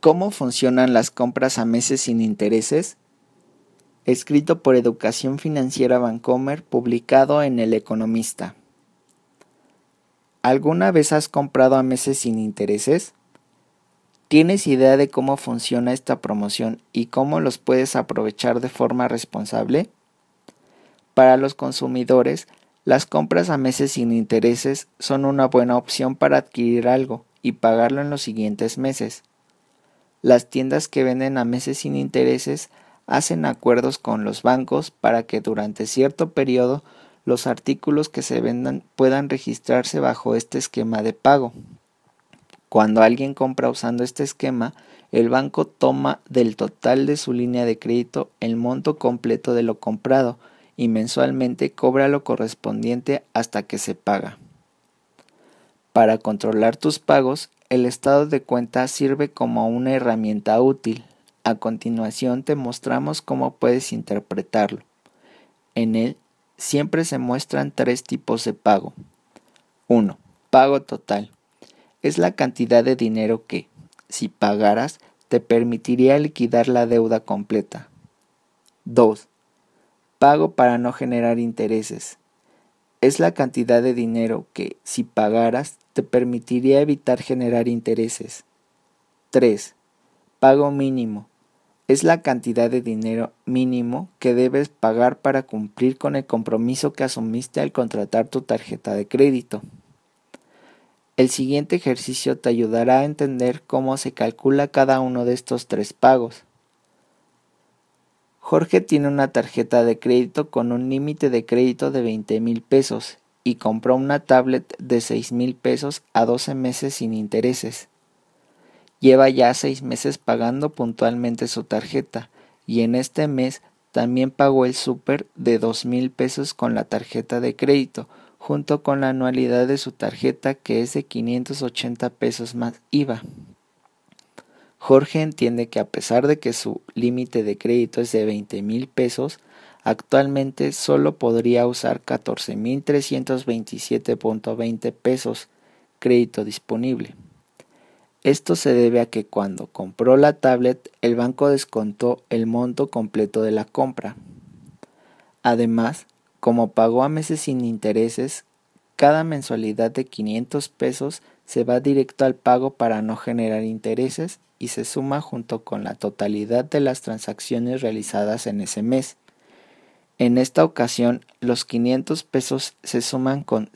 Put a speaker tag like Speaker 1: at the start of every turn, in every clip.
Speaker 1: ¿Cómo funcionan las compras a meses sin intereses? Escrito por Educación Financiera Bancomer, publicado en El Economista. ¿Alguna vez has comprado a meses sin intereses? ¿Tienes idea de cómo funciona esta promoción y cómo los puedes aprovechar de forma responsable? Para los consumidores, las compras a meses sin intereses son una buena opción para adquirir algo y pagarlo en los siguientes meses. Las tiendas que venden a meses sin intereses hacen acuerdos con los bancos para que durante cierto periodo los artículos que se vendan puedan registrarse bajo este esquema de pago. Cuando alguien compra usando este esquema, el banco toma del total de su línea de crédito el monto completo de lo comprado y mensualmente cobra lo correspondiente hasta que se paga. Para controlar tus pagos, el estado de cuenta sirve como una herramienta útil. A continuación te mostramos cómo puedes interpretarlo. En él siempre se muestran 3 tipos de pago. 1. Pago total. Es la cantidad de dinero que, si pagaras, te permitiría liquidar la deuda completa. 2. Pago para no generar intereses. Es la cantidad de dinero que, si pagaras, te permitiría evitar generar intereses. 3. Pago mínimo. Es la cantidad de dinero mínimo que debes pagar para cumplir con el compromiso que asumiste al contratar tu tarjeta de crédito. El siguiente ejercicio te ayudará a entender cómo se calcula cada uno de estos 3 pagos. Jorge tiene una tarjeta de crédito con un límite de crédito de 20,000 pesos y compró una tablet de 6,000 pesos a 12 meses sin intereses. Lleva ya 6 meses pagando puntualmente su tarjeta y en este mes también pagó el súper de 2,000 pesos con la tarjeta de crédito, junto con la anualidad de su tarjeta que es de 580 pesos más IVA. Jorge entiende que a pesar de que su límite de crédito es de 20,000 pesos, actualmente solo podría usar 14,327.20 pesos crédito disponible. Esto se debe a que cuando compró la tablet, el banco descontó el monto completo de la compra. Además, como pagó a meses sin intereses, cada mensualidad de 500 pesos se va directo al pago para no generar intereses y se suma junto con la totalidad de las transacciones realizadas en ese mes. En esta ocasión, los 500 pesos se suman con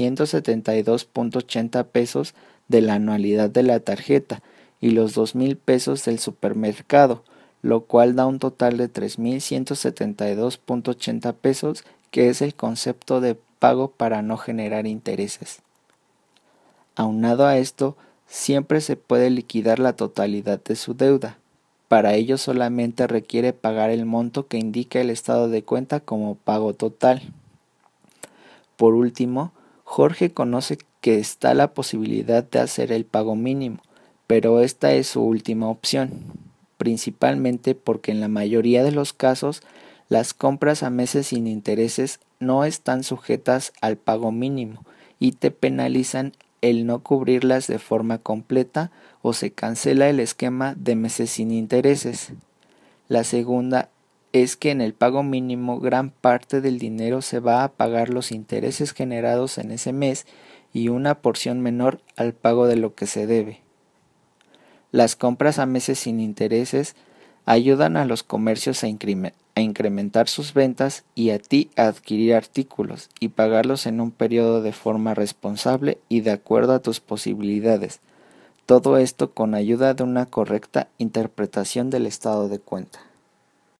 Speaker 1: 672.80 pesos de la anualidad de la tarjeta y los 2,000 pesos del supermercado, lo cual da un total de 3,172.80 pesos, que es el concepto de pago para no generar intereses. Aunado a esto, siempre se puede liquidar la totalidad de su deuda. Para ello solamente requiere pagar el monto que indica el estado de cuenta como pago total. Por último, Jorge conoce que está la posibilidad de hacer el pago mínimo, pero esta es su última opción, principalmente porque en la mayoría de los casos las compras a meses sin intereses no están sujetas al pago mínimo y te penalizan el no cubrirlas de forma completa o se cancela el esquema de meses sin intereses. La segunda es que en el pago mínimo gran parte del dinero se va a pagar los intereses generados en ese mes y una porción menor al pago de lo que se debe. Las compras a meses sin intereses ayudan a los comercios a incrementar sus ventas y a ti a adquirir artículos y pagarlos en un periodo de forma responsable y de acuerdo a tus posibilidades. Todo esto con ayuda de una correcta interpretación del estado de cuenta.